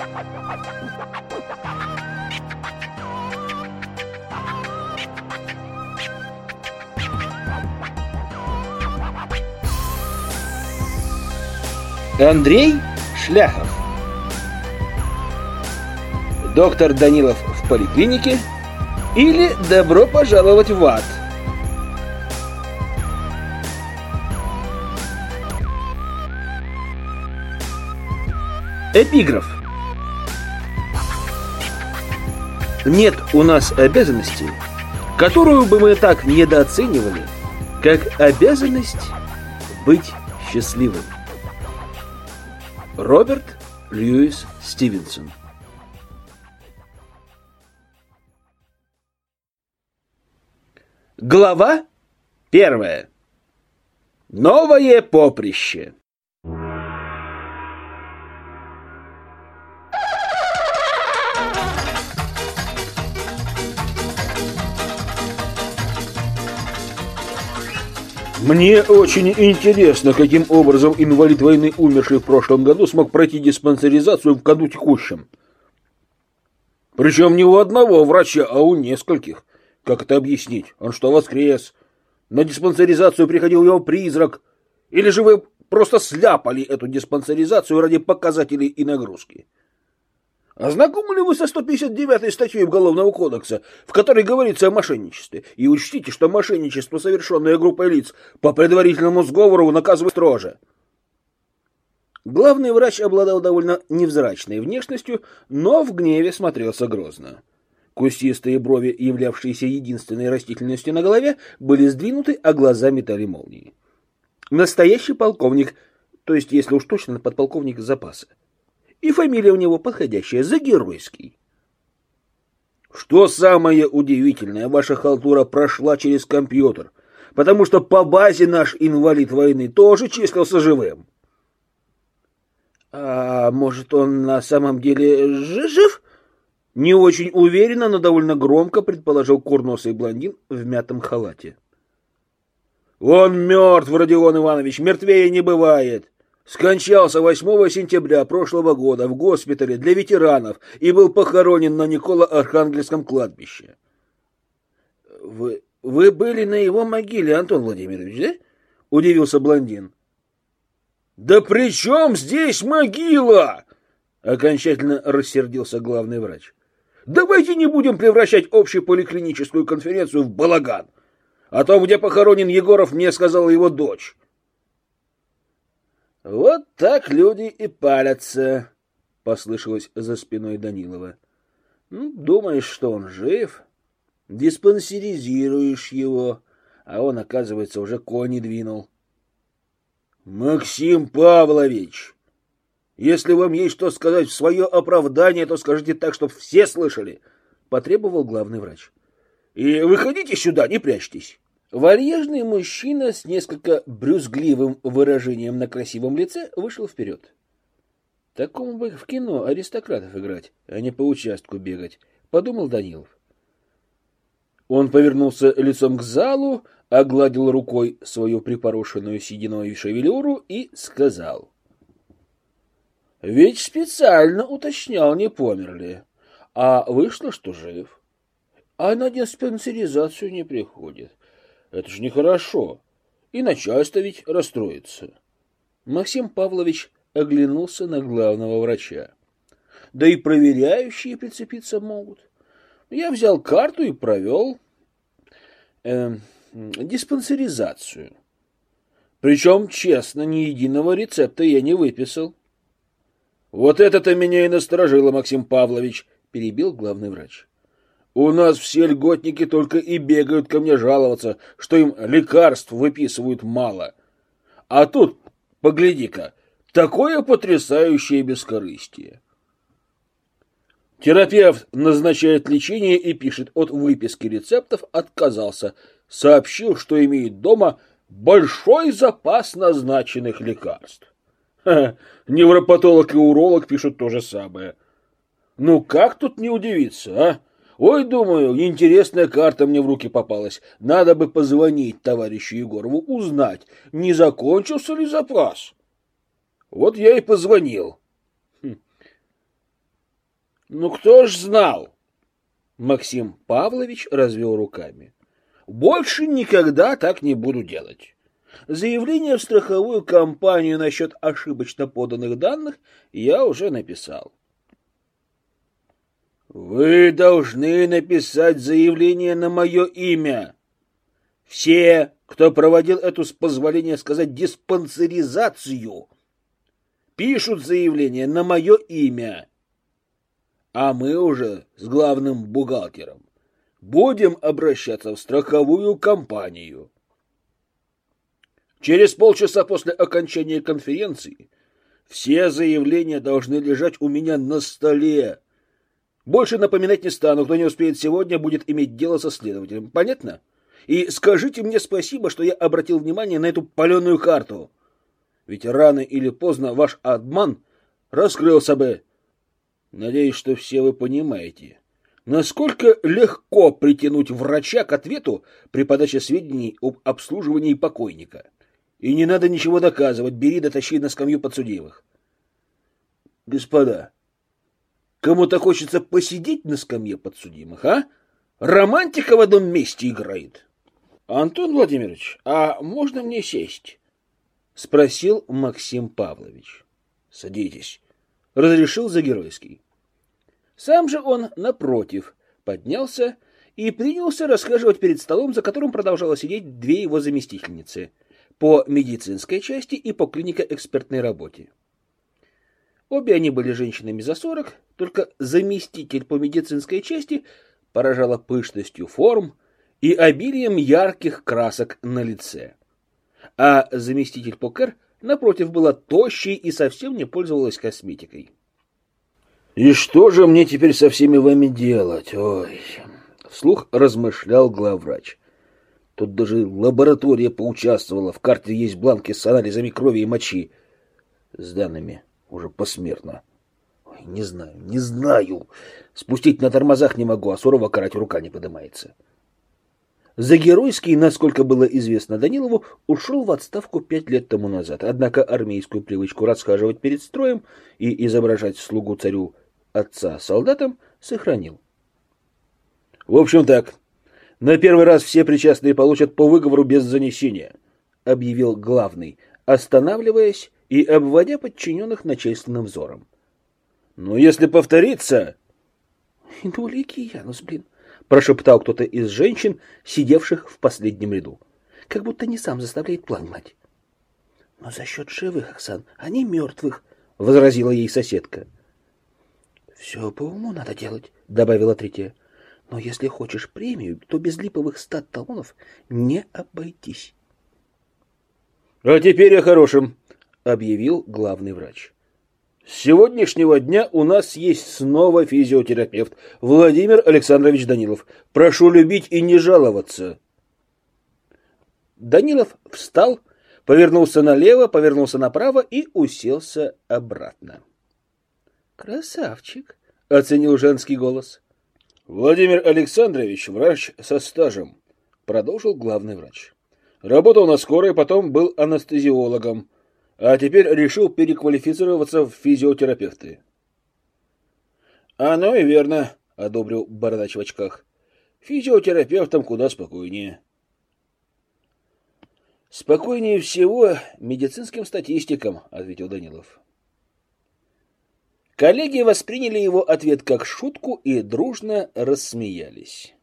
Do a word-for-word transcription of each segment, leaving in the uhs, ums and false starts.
Андрей Шляхов. Доктор Данилов в поликлинике или добро пожаловать в ад. Эпиграф. Нет у нас обязанности, которую бы мы так недооценивали, как обязанность быть счастливым. Роберт Льюис Стивенсон. Глава первая. Новое поприще. Мне очень интересно, каким образом инвалид войны, умерший в прошлом году, смог пройти диспансеризацию в году текущем. Причем не у одного врача, а у нескольких. Как это объяснить? Он что, воскрес? На диспансеризацию приходил его призрак? Или же вы просто сляпали эту диспансеризацию ради показателей и нагрузки? А знакомы ли вы со сто пятьдесят девятой статьей Уголовного кодекса, в которой говорится о мошенничестве? И учтите, что мошенничество, совершенное группой лиц по предварительному сговору, наказывают строже. Главный врач обладал довольно невзрачной внешностью, но в гневе смотрелся грозно. Кустистые брови, являвшиеся единственной растительностью на голове, были сдвинуты, а глаза метали молнии. Настоящий полковник, то есть, если уж точно, подполковник запаса. И фамилия у него подходящая, Загеройский. Что самое удивительное, ваша халтура прошла через компьютер, потому что по базе наш инвалид войны тоже числился живым. А может, он на самом деле жив? Не очень уверенно, но довольно громко предположил курносый блондин в мятом халате. Он мертв, Родион Иванович, мертвее не бывает. Скончался восьмого сентября прошлого года в госпитале для ветеранов и был похоронен на Николо-Архангельском кладбище. Вы, вы были на его могиле, Антон Владимирович, да? Удивился блондин. Да при чем здесь могила? Окончательно рассердился главный врач. Давайте не будем превращать общую поликлиническую конференцию в балаган. О том, где похоронен Егоров, мне сказала его дочь. Вот так люди и палятся, послышалось за спиной Данилова. Ну, думаешь, что он жив? Диспансеризируешь его, а он, оказывается, уже кони двинул. Максим Павлович, если вам есть что сказать в свое оправдание, то скажите так, чтобы все слышали, потребовал главный врач. И выходите сюда, не прячьтесь. Вальяжный мужчина с несколько брюзгливым выражением на красивом лице вышел вперед. Такому бы в кино аристократов играть, а не по участку бегать, подумал Данилов. Он повернулся лицом к залу, огладил рукой свою припорошенную сединой шевелюру и сказал. Ведь специально уточнял, не помер ли, а вышло, что жив. А на диспансеризацию не приходит. Это же нехорошо. И начальство ведь расстроится. Максим Павлович оглянулся на главного врача. Да и проверяющие прицепиться могут. Я взял карту и провел э, диспансеризацию. Причем, честно, ни единого рецепта я не выписал. Вот это-то меня и насторожило, Максим Павлович, перебил главный врач. У нас все льготники только и бегают ко мне жаловаться, что им лекарств выписывают мало. А тут, погляди-ка, такое потрясающее бескорыстие. Терапевт назначает лечение и пишет от выписки рецептов, отказался, сообщил, что имеет дома большой запас назначенных лекарств. Ха-ха, невропатолог и уролог пишут то же самое. Ну как тут не удивиться, а? Ой, думаю, интересная карта мне в руки попалась. Надо бы позвонить товарищу Егорову, узнать, не закончился ли запас. Вот я и позвонил. Хм. Ну, кто ж знал? Максим Павлович развел руками. Больше никогда так не буду делать. Заявление в страховую компанию насчет ошибочно поданных данных я уже написал. Вы должны написать заявление на мое имя. Все, кто проводил эту, с позволения сказать, диспансеризацию, пишут заявление на мое имя. А мы уже с главным бухгалтером будем обращаться в страховую компанию. Через полчаса после окончания конференции все заявления должны лежать у меня на столе. Больше напоминать не стану. Кто не успеет сегодня, будет иметь дело со следователем. Понятно? И скажите мне спасибо, что я обратил внимание на эту паленую карту. Ведь рано или поздно ваш обман раскрылся бы. Надеюсь, что все вы понимаете, насколько легко притянуть врача к ответу при подаче сведений об обслуживании покойника. И не надо ничего доказывать, бери да тащи на скамью подсудимых. Господа, кому-то хочется посидеть на скамье подсудимых, а? Романтика в одном месте играет. Антон Владимирович, а можно мне сесть? Спросил Максим Павлович. Садитесь. Разрешил Загеройский. Сам же он, напротив, поднялся и принялся расхаживать перед столом, за которым продолжала сидеть две его заместительницы по медицинской части и по клинико-экспертной работе. Обе они были женщинами за сорок, только заместитель по медицинской части поражала пышностью форм и обилием ярких красок на лице. А заместитель по КЭР, напротив, была тощей и совсем не пользовалась косметикой. «И что же мне теперь со всеми вами делать? Ой!» — вслух размышлял главврач. «Тут даже лаборатория поучаствовала. В карте есть бланки с анализами крови и мочи. С данными уже посмертно. Ой, не знаю, не знаю. Спустить на тормозах не могу, а сурово карать рука не поднимается». Загеройский, насколько было известно Данилову, ушел в отставку пять лет тому назад, однако армейскую привычку расхаживать перед строем и изображать слугу царю отца солдатам сохранил. В общем так, на первый раз все причастные получат по выговору без занесения, объявил главный, останавливаясь и обводя подчиненных начальственным взором. Но если повторится... Двуликий Янус, блин, прошептал кто-то из женщин, сидевших в последнем ряду. Как будто не сам заставляет план гнать. Но за счет живых, Оксан, а не мертвых, возразила ей соседка. Все по уму надо делать, добавила третья. Но если хочешь премию, то без липовых ста талонов не обойтись. А теперь о хорошем, объявил главный врач. С сегодняшнего дня у нас есть снова физиотерапевт Владимир Александрович Данилов. Прошу любить и не жаловаться. Данилов встал, повернулся налево, повернулся направо и уселся обратно. Красавчик, оценил женский голос. Владимир Александрович, врач со стажем, продолжил главный врач. Работал на скорой, потом был анестезиологом, а теперь решил переквалифицироваться в физиотерапевты. Оно и верно, одобрил бородач в очках. Физиотерапевтам куда спокойнее. Спокойнее всего медицинским статистикам, ответил Данилов. Коллеги восприняли его ответ как шутку и дружно рассмеялись.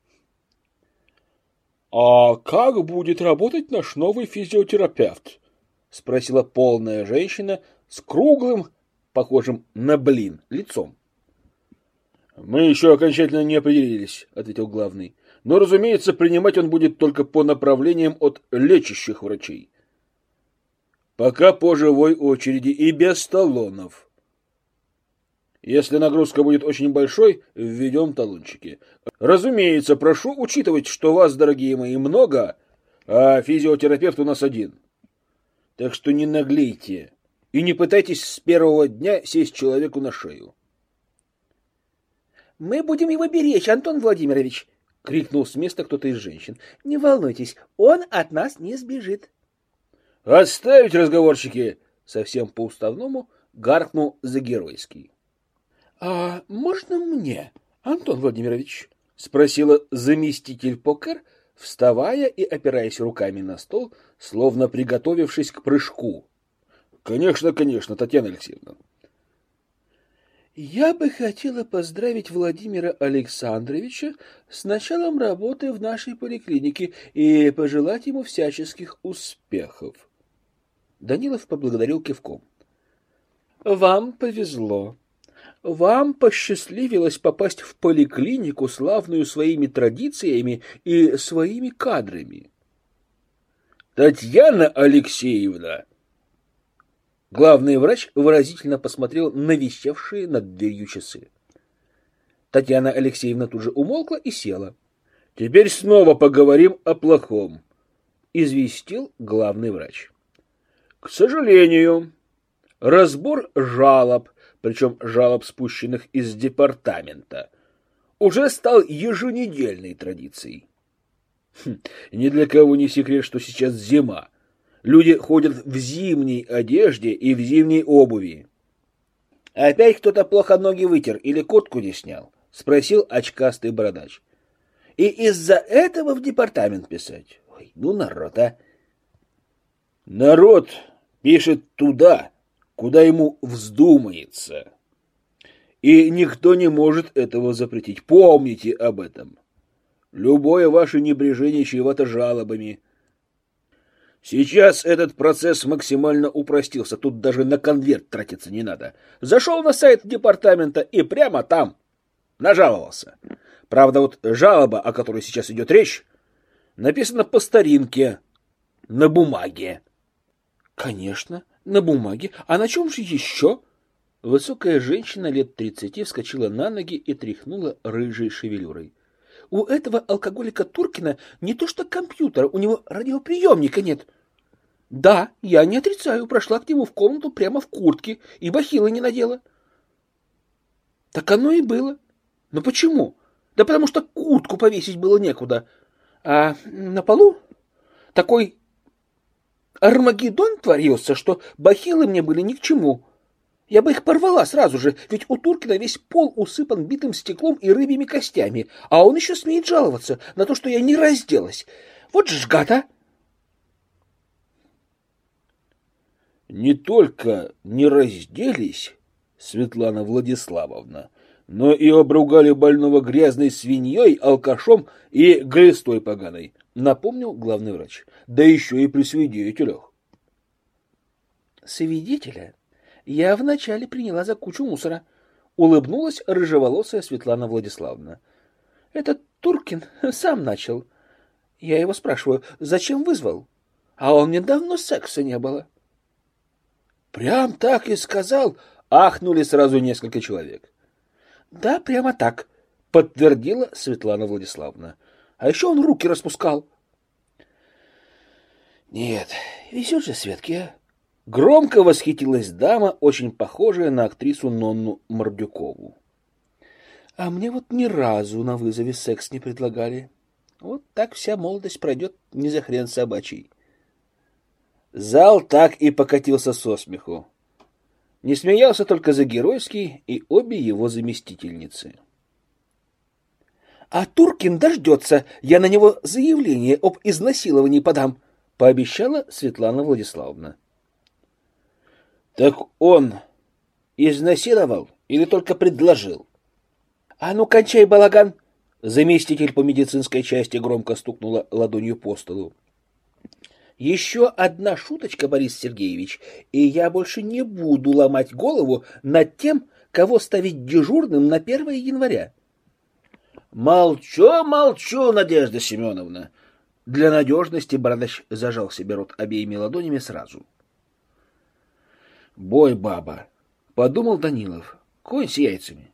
А как будет работать наш новый физиотерапевт? Спросила полная женщина с круглым, похожим на блин, лицом. Мы еще окончательно не определились, ответил главный. Но, разумеется, принимать он будет только по направлениям от лечащих врачей. Пока по живой очереди и без талонов. Если нагрузка будет очень большой, введем талончики. Разумеется, прошу учитывать, что вас, дорогие мои, много, а физиотерапевт у нас один. Так что не наглейте и не пытайтесь с первого дня сесть человеку на шею. Мы будем его беречь, Антон Владимирович, крикнул с места кто-то из женщин. Не волнуйтесь, он от нас не сбежит. Отставить разговорчики, совсем по-уставному гаркнул Загеройский. А можно мне, Антон Владимирович? — спросила заместитель Покер, вставая и опираясь руками на стол, словно приготовившись к прыжку. — Конечно, конечно, Татьяна Алексеевна. — Я бы хотела поздравить Владимира Александровича с началом работы в нашей поликлинике и пожелать ему всяческих успехов. Данилов поблагодарил кивком. — Вам повезло. Вам посчастливилось попасть в поликлинику, славную своими традициями и своими кадрами. Татьяна Алексеевна! Главный врач выразительно посмотрел на висевшие над дверью часы. Татьяна Алексеевна тут же умолкла и села. — Теперь снова поговорим о плохом, — известил главный врач. — К сожалению, разбор жалоб, причем жалоб, спущенных из департамента, уже стал еженедельной традицией. Хм, ни для кого не секрет, что сейчас зима. Люди ходят в зимней одежде и в зимней обуви. — Опять кто-то плохо ноги вытер или куртку не снял? — спросил очкастый бородач. — И из-за этого в департамент писать? Ой, ну народ, а! — Народ пишет туда, куда ему вздумается. И никто не может этого запретить. Помните об этом. Любое ваше небрежение чревато жалобами. Сейчас этот процесс максимально упростился. Тут даже на конверт тратиться не надо. Зашел на сайт департамента и прямо там нажаловался. Правда, вот жалоба, о которой сейчас идет речь, написана по старинке, на бумаге. Конечно, на бумаге. А на чем же еще? Высокая женщина лет тридцати вскочила на ноги и тряхнула рыжей шевелюрой. У этого алкоголика Туркина не то что компьютера, у него радиоприемника нет. Да, я не отрицаю, прошла к нему в комнату прямо в куртке и бахилы не надела. Так оно и было. Но почему? Да потому что куртку повесить было некуда. А на полу такой Армагеддон творился, что бахилы мне были ни к чему. Я бы их порвала сразу же, ведь у Туркина весь пол усыпан битым стеклом и рыбьими костями, а он еще смеет жаловаться на то, что я не разделась. Вот же ж гад, а! Не только не разделись, Светлана Владиславовна, но и обругали больного грязной свиньей, алкашом и глистой поганой, напомнил главный врач. Да еще и при свидетелях. Свидетеля я вначале приняла за кучу мусора, улыбнулась рыжеволосая Светлана Владиславовна. Этот Туркин сам начал. Я его спрашиваю, зачем вызвал? А он мне давно секса не было. Прям так и сказал, ахнули сразу несколько человек. Да, прямо так, подтвердила Светлана Владиславовна. А еще он руки распускал. Нет, везет же Светке. Громко восхитилась дама, очень похожая на актрису Нонну Мордюкову. А мне вот ни разу на вызове секс не предлагали. Вот так вся молодость пройдет не за хрен собачий. Зал так и покатился со смеху. Не смеялся только Загеройский и обе его заместительницы. А Туркин дождется, я на него заявление об изнасиловании подам, пообещала Светлана Владиславовна. Так он изнасиловал или только предложил? А ну, кончай балаган! Заместитель по медицинской части громко стукнула ладонью по столу. Еще одна шуточка, Борис Сергеевич, и я больше не буду ломать голову над тем, кого ставить дежурным на первое января. Молчу, молчу, Надежда Семеновна. Для надежности бородач зажал себе рот обеими ладонями сразу. Бой, баба, подумал Данилов. Конь с яйцами.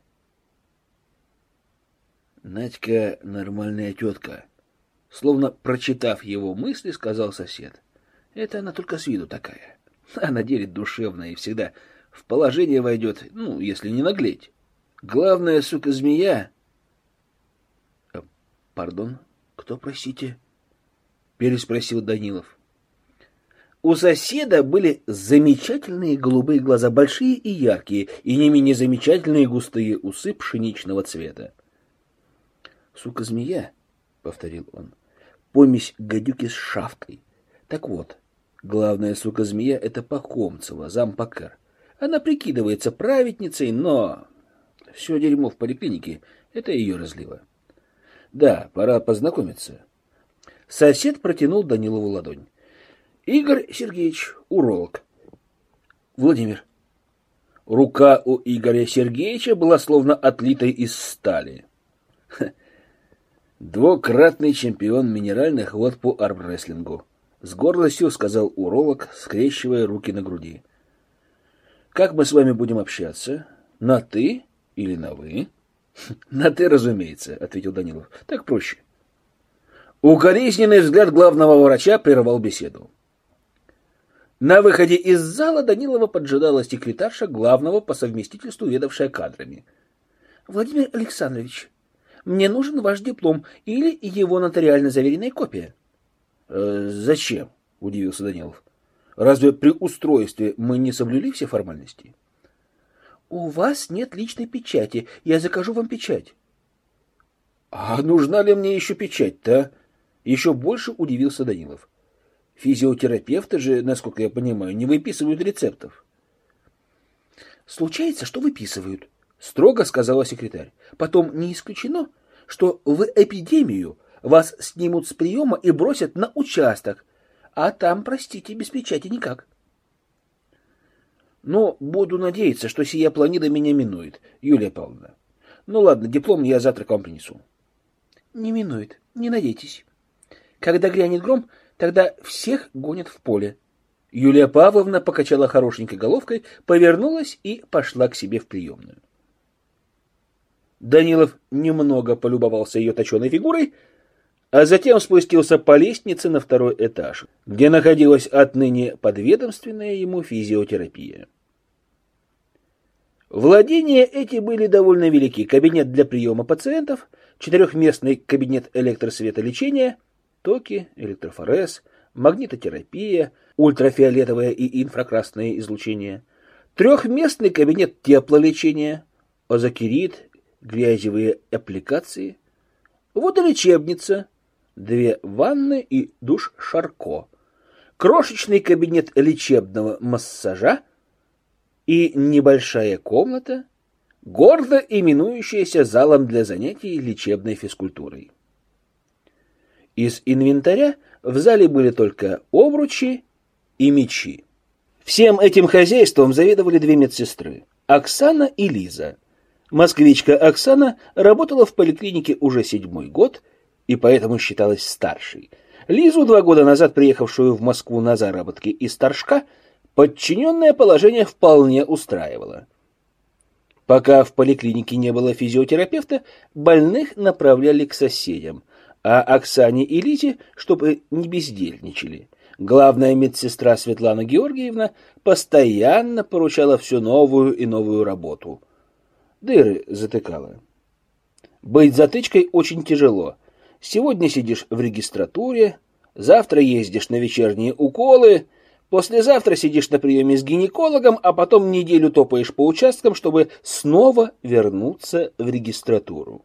Надька нормальная тетка. Словно прочитав его мысли, сказал сосед. Это она только с виду такая. А на деле душевная и всегда в положение войдет, ну, если не наглеть. Главная, сука, змея... А, пардон, кто, простите? Переспросил Данилов. У соседа были замечательные голубые глаза, большие и яркие, и не менее замечательные густые усы пшеничного цвета. «Сука-змея», — повторил он, — «помесь гадюки с шавкой. Так вот, главная сука-змея — это Пахомцева, зампокер. Она прикидывается праведницей, но все дерьмо в поликлинике — это ее разлива. Да, пора познакомиться». Сосед протянул Данилову ладонь. «Игорь Сергеевич, уролог». «Владимир». Рука у Игоря Сергеевича была словно отлитой из стали. «Двукратный чемпион минеральных вод по армрестлингу», — с гордостью сказал уролог, скрещивая руки на груди. «Как мы с вами будем общаться? На «ты» или на «вы»?» «На «ты», разумеется», — ответил Данилов. «Так проще». Укоризненный взгляд главного врача прервал беседу. На выходе из зала Данилова поджидала секретарша главного по совместительству, ведавшая кадрами. «Владимир Александрович, мне нужен ваш диплом или его нотариально заверенная копия». «Э, «Зачем?» — удивился Данилов. «Разве при устройстве мы не соблюли все формальности?» «У вас нет личной печати. Я закажу вам печать». «А нужна ли мне еще печать-то?» Еще больше удивился Данилов. «Физиотерапевты же, насколько я понимаю, не выписывают рецептов». «Случается, что выписывают», — строго сказала секретарь. «Потом не исключено, что в эпидемию вас снимут с приема и бросят на участок, а там, простите, без печати никак». «Но буду надеяться, что сия планида меня минует, Юлия Павловна. Ну ладно, диплом я завтра к вам принесу». «Не минует, не надейтесь. Когда грянет гром, тогда всех гонят в поле». Юлия Павловна покачала хорошенькой головкой, повернулась и пошла к себе в приемную. Данилов немного полюбовался ее точеной фигурой, а затем спустился по лестнице на второй этаж, где находилась отныне подведомственная ему физиотерапия. Владения эти были довольно велики. Кабинет для приема пациентов, четырехместный кабинет электросветолечения, токи, электрофорез, магнитотерапия, ультрафиолетовое и инфракрасное излучение, трехместный кабинет теплолечения, озокерит, грязевые аппликации, водолечебница, две ванны и душ Шарко, крошечный кабинет лечебного массажа и небольшая комната, гордо именующаяся залом для занятий лечебной физкультурой. Из инвентаря в зале были только обручи и мечи. Всем этим хозяйством заведовали две медсестры – Оксана и Лиза. Москвичка Оксана работала в поликлинике уже седьмой год и поэтому считалась старшей. Лизу, два года назад приехавшую в Москву на заработки из Торжка, подчиненное положение вполне устраивало. Пока в поликлинике не было физиотерапевта, больных направляли к соседям, а Оксане и Лизе, чтобы не бездельничали, главная медсестра Светлана Георгиевна постоянно поручала все новую и новую работу. Дыры затыкала. Быть затычкой очень тяжело. Сегодня сидишь в регистратуре, завтра ездишь на вечерние уколы, послезавтра сидишь на приеме с гинекологом, а потом неделю топаешь по участкам, чтобы снова вернуться в регистратуру.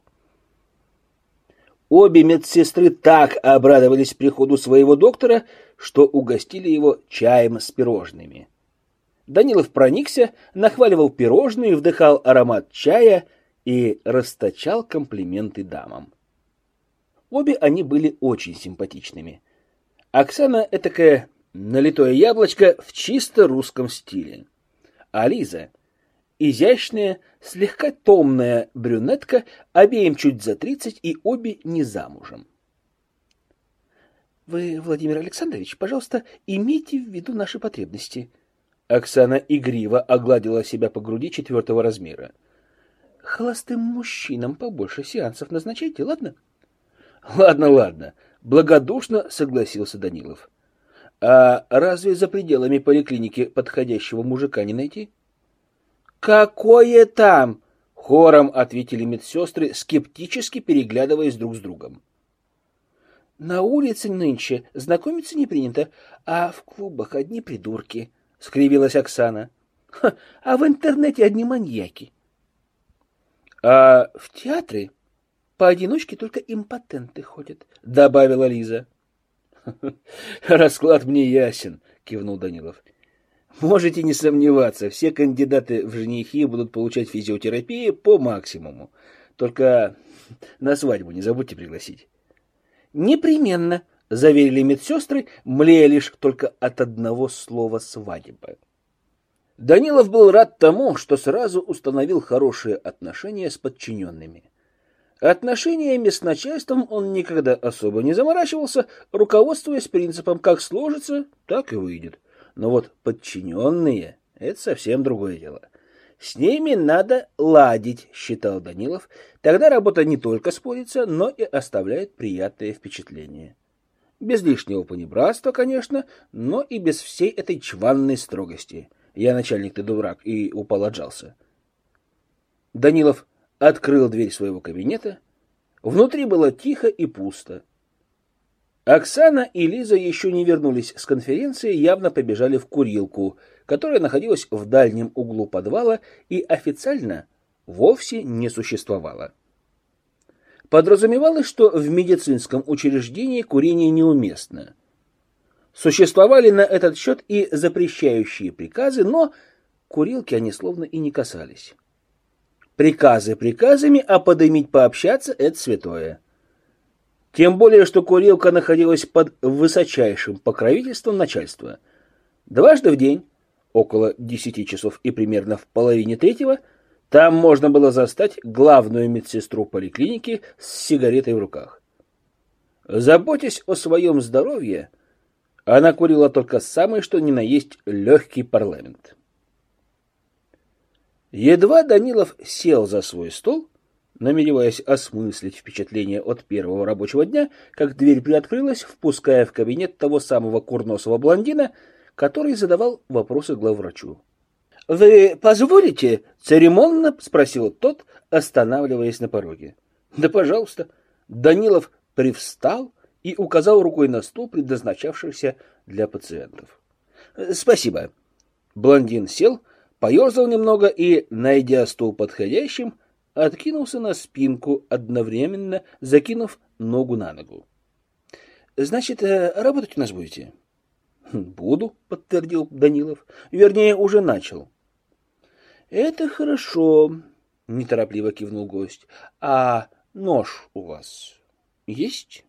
Обе медсестры так обрадовались приходу своего доктора, что угостили его чаем с пирожными. Данилов проникся, нахваливал пирожные, вдыхал аромат чая и расточал комплименты дамам. Обе они были очень симпатичными. Оксана этакая налитое яблочко в чисто русском стиле, а Лиза изящная, слегка томная брюнетка, обеим чуть за тридцать и обе не замужем. Вы, Владимир Александрович, пожалуйста, имейте в виду наши потребности. Оксана игриво огладила себя по груди четвертого размера. Холостым мужчинам побольше сеансов назначайте, ладно? Ладно, ладно, благодушно согласился Данилов. А разве за пределами поликлиники подходящего мужика не найти? Какое там? Хором ответили медсестры, скептически переглядываясь друг с другом. На улице нынче знакомиться не принято, а в клубах одни придурки, — скривилась Оксана. Ха, а в интернете одни маньяки. А в театры поодиночке только импотенты ходят, — добавила Лиза. — Расклад мне ясен, — кивнул Данилов. — Можете не сомневаться, все кандидаты в женихи будут получать физиотерапию по максимуму. Только на свадьбу не забудьте пригласить. — Непременно, — заверили медсестры, млея лишь только от одного слова «свадьба». Данилов был рад тому, что сразу установил хорошие отношения с подчиненными. Отношениями с начальством он никогда особо не заморачивался, руководствуясь принципом «как сложится, так и выйдет». Но вот подчиненные — это совсем другое дело. С ними надо ладить, считал Данилов. Тогда работа не только спорится, но и оставляет приятное впечатление. Без лишнего понебратства, конечно, но и без всей этой чванной строгости. Я начальник, ты дурак, и упал отжался. Данилов открыл дверь своего кабинета. Внутри было тихо и пусто. Оксана и Лиза еще не вернулись с конференции, явно побежали в курилку, которая находилась в дальнем углу подвала и официально вовсе не существовала. Подразумевалось, что в медицинском учреждении курение неуместно. Существовали на этот счет и запрещающие приказы, но курилки они словно и не касались. Приказы приказами, а подымить пообщаться — это святое. Тем более, что курилка находилась под высочайшим покровительством начальства. Дважды в день, около десяти часов и примерно в половине третьего, там можно было застать главную медсестру поликлиники с сигаретой в руках. Заботясь о своем здоровье, она курила только самый что ни на есть легкий парламент. Едва Данилов сел за свой стол, намереваясь осмыслить впечатление от первого рабочего дня, как дверь приоткрылась, впуская в кабинет того самого курносого блондина, который задавал вопросы главврачу. — Вы позволите? — церемонно спросил тот, останавливаясь на пороге. — Да, пожалуйста. Данилов привстал и указал рукой на стул, предназначавшийся для пациентов. — Спасибо. Блондин сел, поерзал немного и, найдя стул подходящим, откинулся на спинку, одновременно закинув ногу на ногу. — Значит, работать у нас будете? — Буду, — подтвердил Данилов. — Вернее, уже начал. — Это хорошо, — неторопливо кивнул гость. — А нож у вас есть?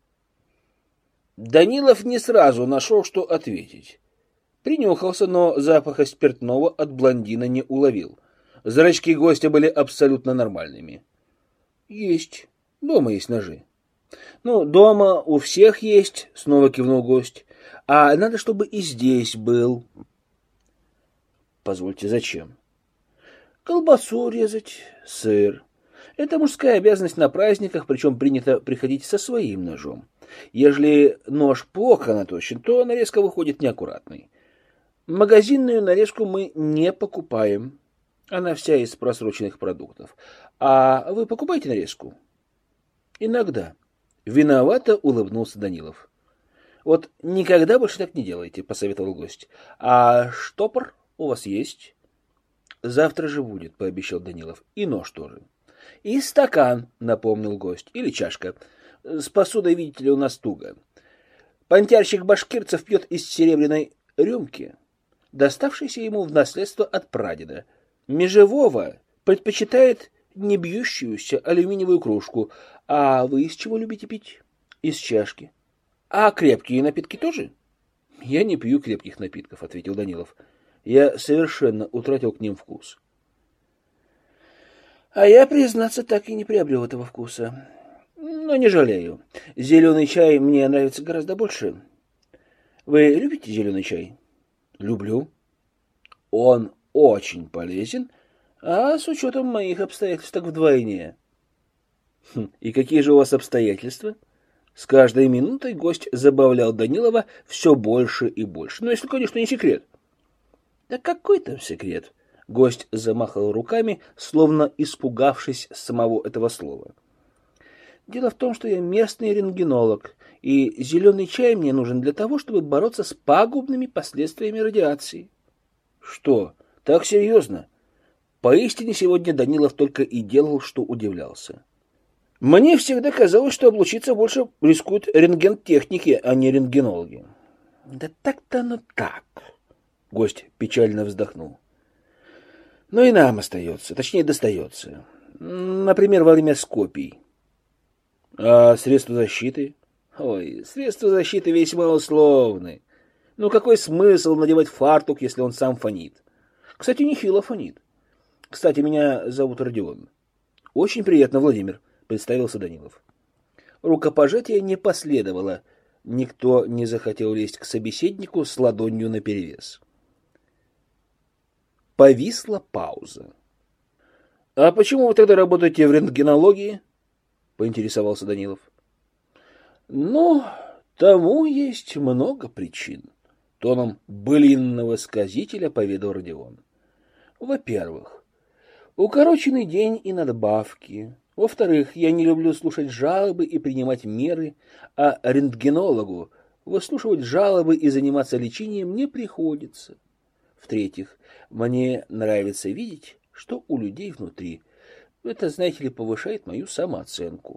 Данилов не сразу нашел, что ответить. Принюхался, но запаха спиртного от блондина не уловил. Зрачки гостя были абсолютно нормальными. — Есть. Дома есть ножи. — Ну, дома у всех есть, — снова кивнул гость. — А надо, чтобы и здесь был. — Позвольте, зачем? — Колбасу резать, сыр. Это мужская обязанность на праздниках, причем принято приходить со своим ножом. Ежели нож плохо наточен, то нарезка выходит неаккуратной. Магазинную нарезку мы не покупаем. Она вся из просроченных продуктов. А вы покупаете нарезку? Иногда. Виновато улыбнулся Данилов. Вот никогда больше так не делайте, посоветовал гость. А штопор у вас есть? Завтра же будет, пообещал Данилов. И нож тоже. И стакан, напомнил гость. Или чашка. С посудой, видите ли, у нас туго. Понтярщик башкирцев пьет из серебряной рюмки, доставшейся ему в наследство от прадеда. Межевого предпочитает не бьющуюся алюминиевую кружку. А вы из чего любите пить? Из чашки. А крепкие напитки тоже? Я не пью крепких напитков, ответил Данилов. Я совершенно утратил к ним вкус. А я, признаться, так и не приобрел этого вкуса. Но не жалею. Зеленый чай мне нравится гораздо больше. Вы любите зеленый чай? Люблю. Он очень полезен, а с учетом моих обстоятельств так вдвойне. Хм, и какие же у вас обстоятельства? С каждой минутой гость забавлял Данилова все больше и больше. Ну, если, конечно, не секрет. Да какой там секрет? Гость замахал руками, словно испугавшись самого этого слова. Дело в том, что я местный рентгенолог, и зеленый чай мне нужен для того, чтобы бороться с пагубными последствиями радиации. Что, так серьезно? Поистине сегодня Данилов только и делал, что удивлялся. Мне всегда казалось, что облучиться больше рискуют рентгентехники, а не рентгенологи. Да так-то оно так. Гость печально вздохнул. Но и нам остается, точнее достается. Например, во время скопий. А средства защиты? Ой, средства защиты весьма условны. Ну какой смысл надевать фартук, если он сам фонит? Кстати, нехило фонит. Кстати, меня зовут Родион. Очень приятно, Владимир, представился Данилов. Рукопожатие не последовало. Никто не захотел лезть к собеседнику с ладонью наперевес. Повисла пауза. — А почему вы тогда работаете в рентгенологии? — поинтересовался Данилов. — Ну, тому есть много причин. Тоном былинного сказителя поведал Родион. Во-первых, укороченный день и надбавки. Во-вторых, я не люблю слушать жалобы и принимать меры, а рентгенологу выслушивать жалобы и заниматься лечением не приходится. В-третьих, мне нравится видеть, что у людей внутри. Это, знаете ли, повышает мою самооценку.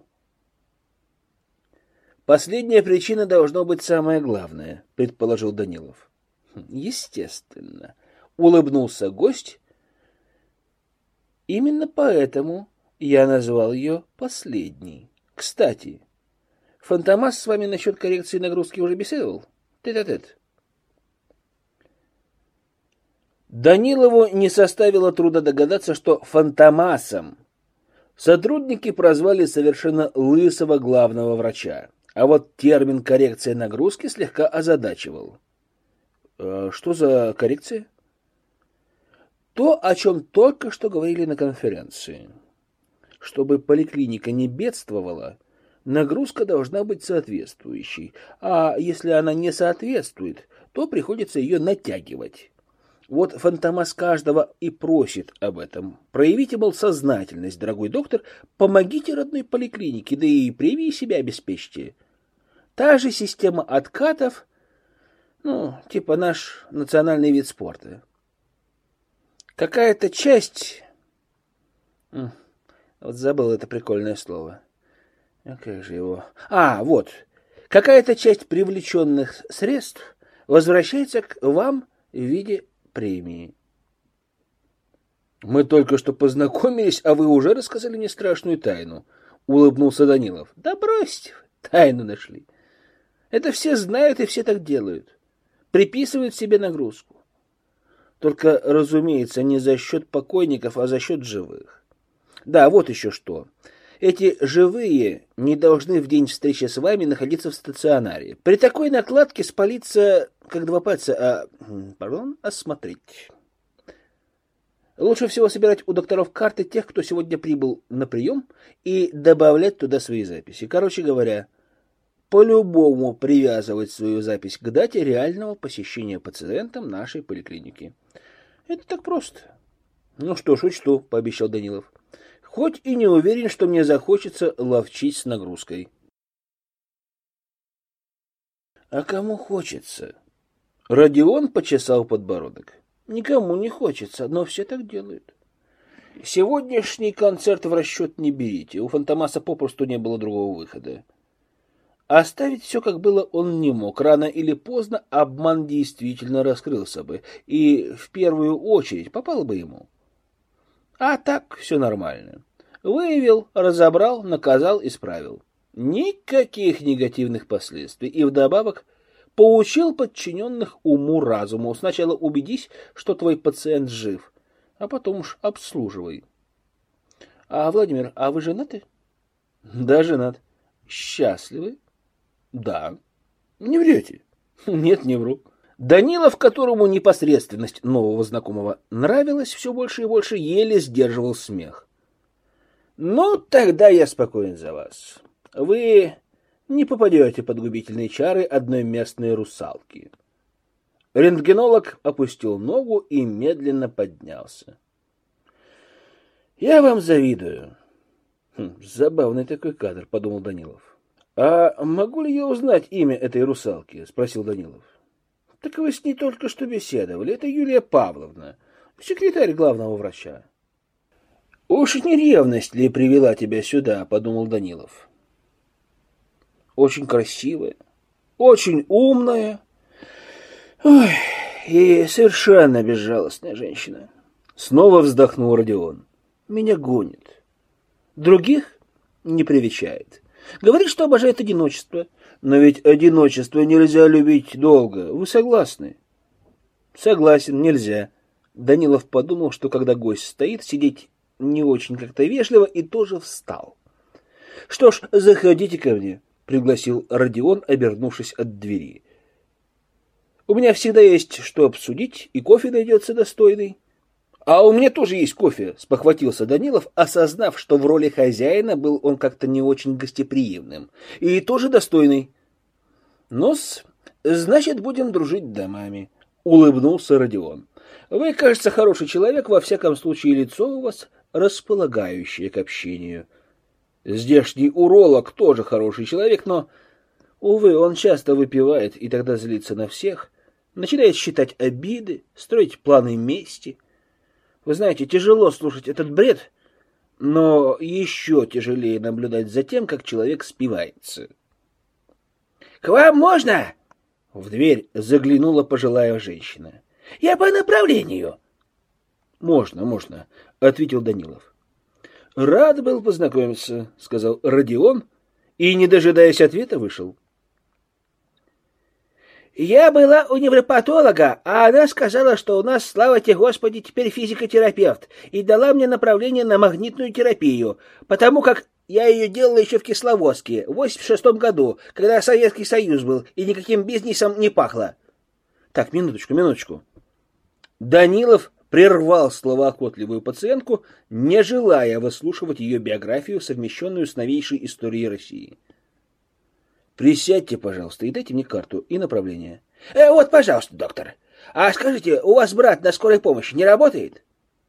Последняя причина должно быть самая главная, предположил Данилов. Естественно, улыбнулся гость. Именно поэтому я назвал ее последней. Кстати, Фантомас с вами насчет коррекции нагрузки уже беседовал? Тет-а-тет. Данилову не составило труда догадаться, что Фантомасом сотрудники прозвали совершенно лысого главного врача. А вот термин «коррекция нагрузки» слегка озадачивал. «Э, что за коррекция?» То, о чем только что говорили на конференции. Чтобы поликлиника не бедствовала, нагрузка должна быть соответствующей, а если она не соответствует, то приходится ее натягивать. Вот Фантомас каждого и просит об этом. Проявите, мол, сознательность, дорогой доктор, помогите родной поликлинике, да и премии себя обеспечьте. Та же система откатов, ну, типа наш национальный вид спорта. Какая-то часть... Вот забыл это прикольное слово. А как же его... А, вот. Какая-то часть привлеченных средств возвращается к вам в виде премии. Мы только что познакомились, а вы уже рассказали мне страшную тайну. Улыбнулся Данилов. Да бросьте, тайну нашли. Это все знают и все так делают. Приписывают себе нагрузку. Только, разумеется, не за счет покойников, а за счет живых. Да, вот еще что. Эти живые не должны в день встречи с вами находиться в стационаре. При такой накладке спалиться, как два пальца, а, пардон, осмотреть. Лучше всего собирать у докторов карты тех, кто сегодня прибыл на прием, и добавлять туда свои записи. Короче говоря, по-любому привязывать свою запись к дате реального посещения пациентом нашей поликлиники. Это так просто. Ну что ж, учту, пообещал Данилов. Хоть и не уверен, что мне захочется ловчить с нагрузкой. А кому хочется? Родион почесал подбородок. Никому не хочется, но все так делают. Сегодняшний концерт в расчет не берите. У Фантомаса попросту не было другого выхода. Оставить все, как было, он не мог. Рано или поздно обман действительно раскрылся бы, и в первую очередь попало бы ему. А так все нормально. Выявил, разобрал, наказал, исправил. Никаких негативных последствий. И вдобавок поучил подчиненных уму-разуму. Сначала убедись, что твой пациент жив, а потом уж обслуживай. А, Владимир, а вы женаты? Да, женат. Счастливы? Да. Не врете? Нет, не вру. Данилов, которому непосредственность нового знакомого нравилась все больше и больше, еле сдерживал смех. Ну, тогда я спокоен за вас. Вы не попадете под губительные чары одной местной русалки. Рентгенолог опустил ногу и медленно поднялся. Я вам завидую. Хм, забавный такой кадр, подумал Данилов. А могу ли я узнать имя этой русалки? Спросил Данилов. Так вы с ней только что беседовали. Это Юлия Павловна, секретарь главного врача. Уж не ревность ли привела тебя сюда, подумал Данилов. Очень красивая, очень умная, ой, и совершенно безжалостная женщина. Снова вздохнул Родион. Меня гонит. Других не привечает. Говорит, что обожает одиночество. Но ведь одиночество нельзя любить долго. Вы согласны? Согласен, нельзя. Данилов подумал, что когда гость стоит, сидеть не очень как-то вежливо, и тоже встал. Что ж, заходите ко мне, пригласил Родион, обернувшись от двери. У меня всегда есть что обсудить, и кофе найдется достойный. А у меня тоже есть кофе, спохватился Данилов, осознав, что в роли хозяина был он как-то не очень гостеприимным. И тоже достойный. Ну-с, значит, будем дружить домами, улыбнулся Родион. Вы, кажется, хороший человек, во всяком случае, лицо у вас располагающее к общению. Здешний уролог тоже хороший человек, но, увы, он часто выпивает и тогда злится на всех, начинает считать обиды, строить планы мести. Вы знаете, тяжело слушать этот бред, но еще тяжелее наблюдать за тем, как человек спивается. — К вам можно? — в дверь заглянула пожилая женщина. — Я по направлению. — Можно, можно, — ответил Данилов. — Рад был познакомиться, — сказал Родион, и, не дожидаясь ответа, вышел. Я была у невропатолога, а она сказала, что у нас, слава тебе Господи, теперь физикотерапевт, и дала мне направление на магнитную терапию, потому как я ее делала еще в Кисловодске, в восемьдесят шестом году, когда Советский Союз был, и никаким бизнесом не пахло. Так, минуточку, минуточку. Данилов прервал словоохотливую пациентку, не желая выслушивать ее биографию, совмещенную с новейшей историей России. Присядьте, пожалуйста, и дайте мне карту и направление. Э, вот, пожалуйста, доктор. А скажите, у вас брат на скорой помощи не работает?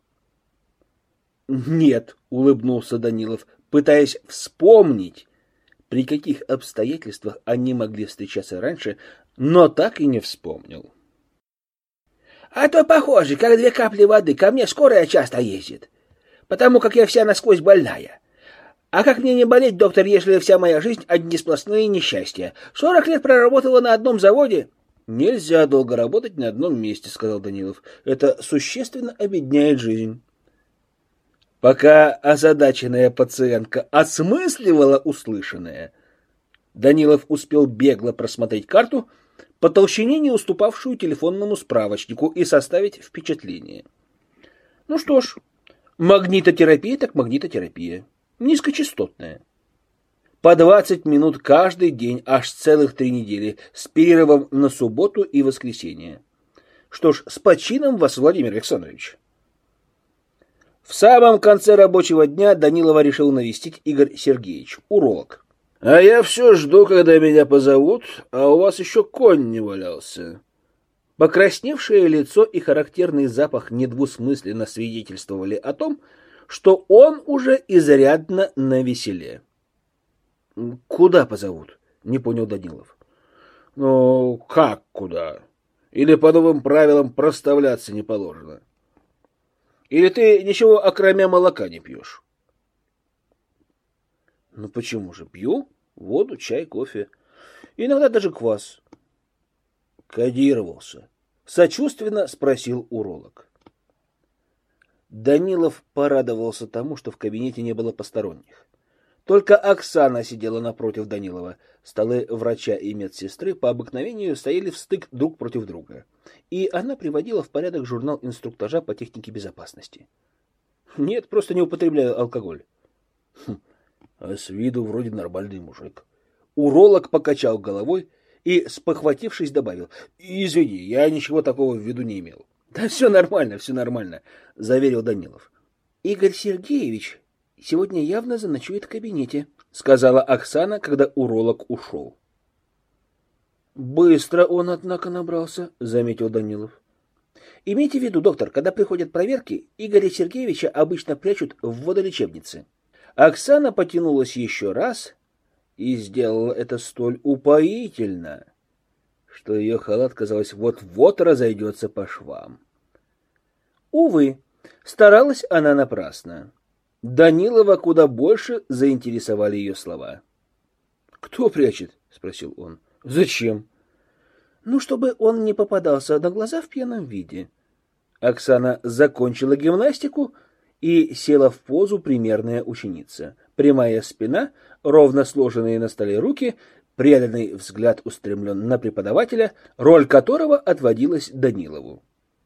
Нет, улыбнулся Данилов, пытаясь вспомнить, при каких обстоятельствах они могли встречаться раньше, но так и не вспомнил. А то похоже, как две капли воды, ко мне скорая часто ездит, потому как я вся насквозь больная. А как мне не болеть, доктор, если вся моя жизнь одни сплошные несчастья? Сорок лет проработала на одном заводе. Нельзя долго работать на одном месте, сказал Данилов. Это существенно обедняет жизнь. Пока озадаченная пациентка осмысливала услышанное, Данилов успел бегло просмотреть карту, по толщине не уступавшую телефонному справочнику, и составить впечатление. Ну что ж, магнитотерапия так магнитотерапия. Низкочастотная. По двадцать минут каждый день, аж целых три недели, с перерывом на субботу и воскресенье. Что ж, с почином вас, Владимир Александрович. В самом конце рабочего дня Данилова решил навестить Игорь Сергеевич, уролог. — А я все жду, когда меня позовут, а у вас еще конь не валялся. Покрасневшее лицо и характерный запах недвусмысленно свидетельствовали о том, что он уже изрядно навеселе. — Куда позовут? — не понял Данилов. — Ну, как куда? Или по новым правилам проставляться не положено? Или ты ничего окромя молока не пьешь? — Ну почему же? Пью воду, чай, кофе. Иногда даже квас. — Кодировался. Сочувственно спросил уролог. Данилов порадовался тому, что в кабинете не было посторонних. Только Оксана сидела напротив Данилова. Столы врача и медсестры по обыкновению стояли встык друг против друга. И она приводила в порядок журнал инструктажа по технике безопасности. Нет, просто не употребляю алкоголь. Хм, а с виду вроде нормальный мужик. Уролог покачал головой и, спохватившись, добавил: извини, я ничего такого в виду не имел. Да все нормально, все нормально, заверил Данилов. Игорь Сергеевич сегодня явно заночует в кабинете, сказала Оксана, когда уролог ушел. Быстро он, однако, набрался, заметил Данилов. Имейте в виду, доктор, когда приходят проверки, Игоря Сергеевича обычно прячут в водолечебнице. Оксана потянулась еще раз и сделала это столь упоительно, что ее халат, казалось, вот-вот разойдется по швам. Увы, старалась она напрасно. Данилова куда больше заинтересовали ее слова. — Кто прячет? — спросил он. — Зачем? — Ну, чтобы он не попадался на глаза в пьяном виде. Оксана закончила гимнастику и села в позу примерная ученица. Прямая спина, ровно сложенные на столе руки, преданный взгляд устремлен на преподавателя, роль которого отводилась Данилову.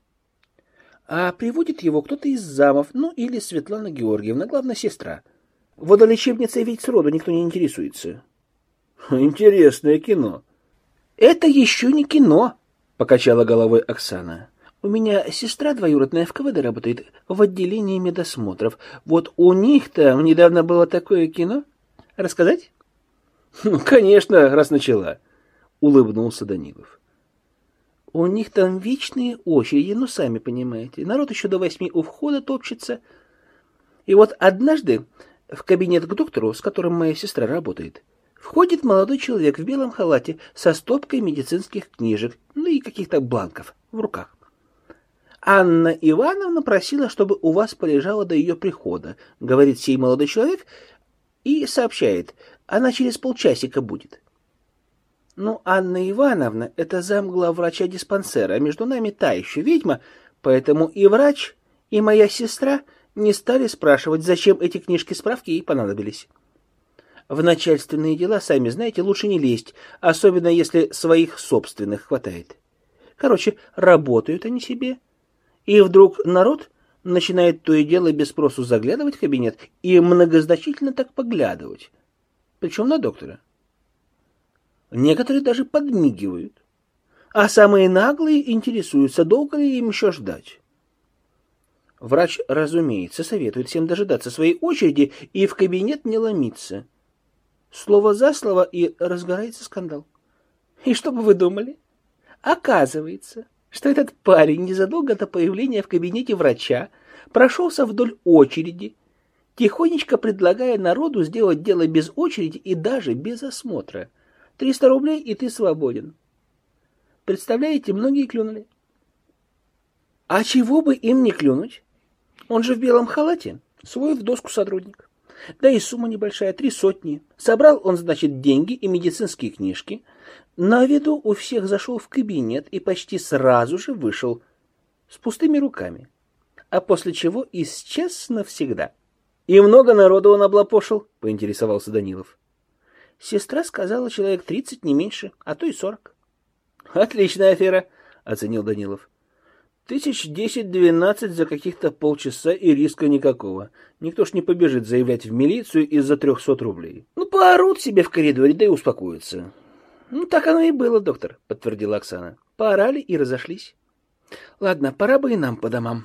А приводит его кто-то из замов, ну или Светлана Георгиевна, главная сестра. Водолечебницей ведь сроду никто не интересуется. Интересное кино. Это еще не кино, покачала головой Оксана. У меня сестра двоюродная в ка вэ дэ работает, в отделении медосмотров. Вот у них там недавно было такое кино. Рассказать? Ну, конечно, раз начала, улыбнулся Данилов. У них там вечные очереди, ну, сами понимаете. Народ еще до восьми у входа топчется. И вот однажды в кабинет к доктору, с которым моя сестра работает, входит молодой человек в белом халате со стопкой медицинских книжек, ну и каких-то бланков в руках. Анна Ивановна просила, чтобы у вас полежала до ее прихода, говорит сей молодой человек, и сообщает, она через полчасика будет. Ну, Анна Ивановна — это замглавврача диспансера, а между нами та еще ведьма, поэтому и врач, и моя сестра не стали спрашивать, зачем эти книжки-справки ей понадобились. В начальственные дела, сами знаете, лучше не лезть, особенно если своих собственных хватает. Короче, работают они себе, и вдруг народ начинает то и дело без спросу заглядывать в кабинет и многозначительно так поглядывать, причем на доктора. Некоторые даже подмигивают, а самые наглые интересуются, долго ли им еще ждать. Врач, разумеется, советует всем дожидаться своей очереди и в кабинет не ломиться. Слово за слово, и разгорается скандал. И что бы вы думали? Оказывается, что этот парень незадолго до появления в кабинете врача прошелся вдоль очереди, тихонечко предлагая народу сделать дело без очереди и даже без осмотра. Триста рублей, и ты свободен. Представляете, многие клюнули. А чего бы им не клюнуть? Он же в белом халате, свой в доску сотрудник. Да и сумма небольшая, три сотни. Собрал он, значит, деньги и медицинские книжки. На виду у всех зашел в кабинет и почти сразу же вышел с пустыми руками. А после чего исчез навсегда. И много народу он облапошил, поинтересовался Данилов. Сестра сказала, человек тридцать, не меньше, а то и сорок. Отличная афера, оценил Данилов. Тысяч десять-двенадцать за каких-то полчаса и риска никакого. Никто ж не побежит заявлять в милицию из-за трехсот рублей. Ну, поорут себе в коридоре, да и успокоятся. Ну, так оно и было, доктор, подтвердила Оксана. Поорали и разошлись. Ладно, пора бы и нам по домам.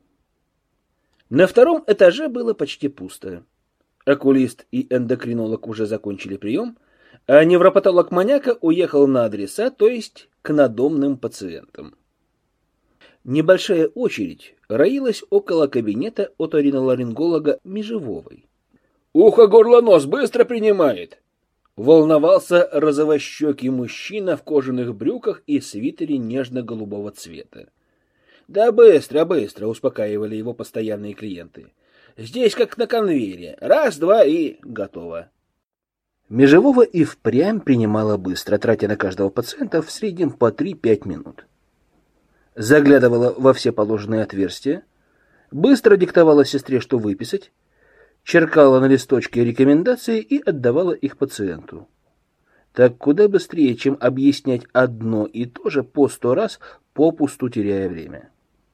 На втором этаже было почти пусто. Окулист и эндокринолог уже закончили прием, а невропатолог-маняка уехал на адреса, то есть к надомным пациентам. Небольшая очередь роилась около кабинета оториноларинголога Межевовой. «Ухо, горло, нос быстро принимает!» Волновался розовощекий мужчина в кожаных брюках и свитере нежно-голубого цвета. «Да быстро, быстро!» — успокаивали его постоянные клиенты. Здесь как на конвейере. Раз, два и готово. Межевого и впрямь принимала быстро, тратя на каждого пациента в среднем по три-пять минут. Заглядывала во все положенные отверстия, быстро диктовала сестре, что выписать, черкала на листочке рекомендации и отдавала их пациенту. Так куда быстрее, чем объяснять одно и то же по сто раз, попусту теряя время.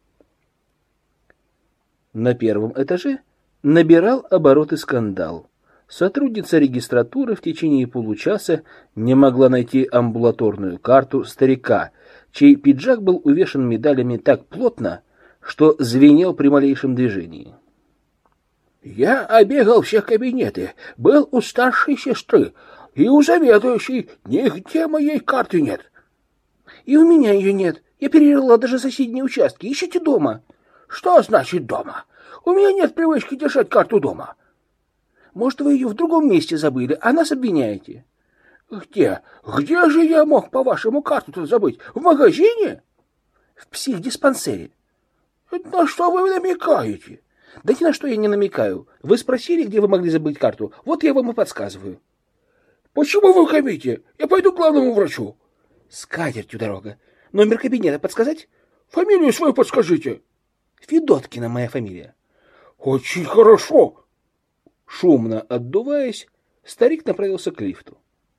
На первом этаже набирал обороты скандал. Сотрудница регистратуры в течение получаса не могла найти амбулаторную карту старика, чей пиджак был увешан медалями так плотно, что звенел при малейшем движении. «Я обегал все кабинеты, был у старшей сестры, и у заведующей нигде моей карты нет. И у меня ее нет. Я перерыла даже соседние участки. Ищите дома». «Что значит дома? У меня нет привычки держать карту дома». Может, вы ее в другом месте забыли, а нас обвиняете? Где? Где же я мог, по-вашему, карту-то забыть? В магазине? В психдиспансере. На что вы намекаете? Да ни на что я не намекаю. Вы спросили, где вы могли забыть карту. Вот я вам и подсказываю. Почему вы хамите? Я пойду к главному врачу. С катертью дорога. Номер кабинета подсказать? Фамилию свою подскажите. Федоткина моя фамилия. Очень хорошо. Шумно отдуваясь, старик направился к лифту.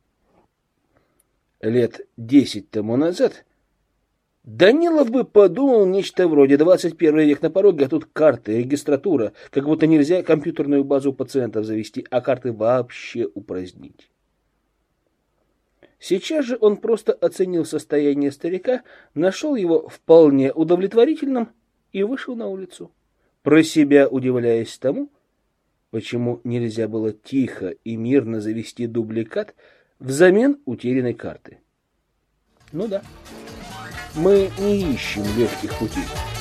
Лет десять тому назад Данилов бы подумал нечто вроде: двадцать первый век на пороге, а тут карты, регистратура, как будто нельзя компьютерную базу пациентов завести, а карты вообще упразднить. Сейчас же он просто оценил состояние старика, нашел его вполне удовлетворительным и вышел на улицу, про себя удивляясь тому, почему нельзя было тихо и мирно завести дубликат взамен утерянной карты. Ну да, мы не ищем легких путей.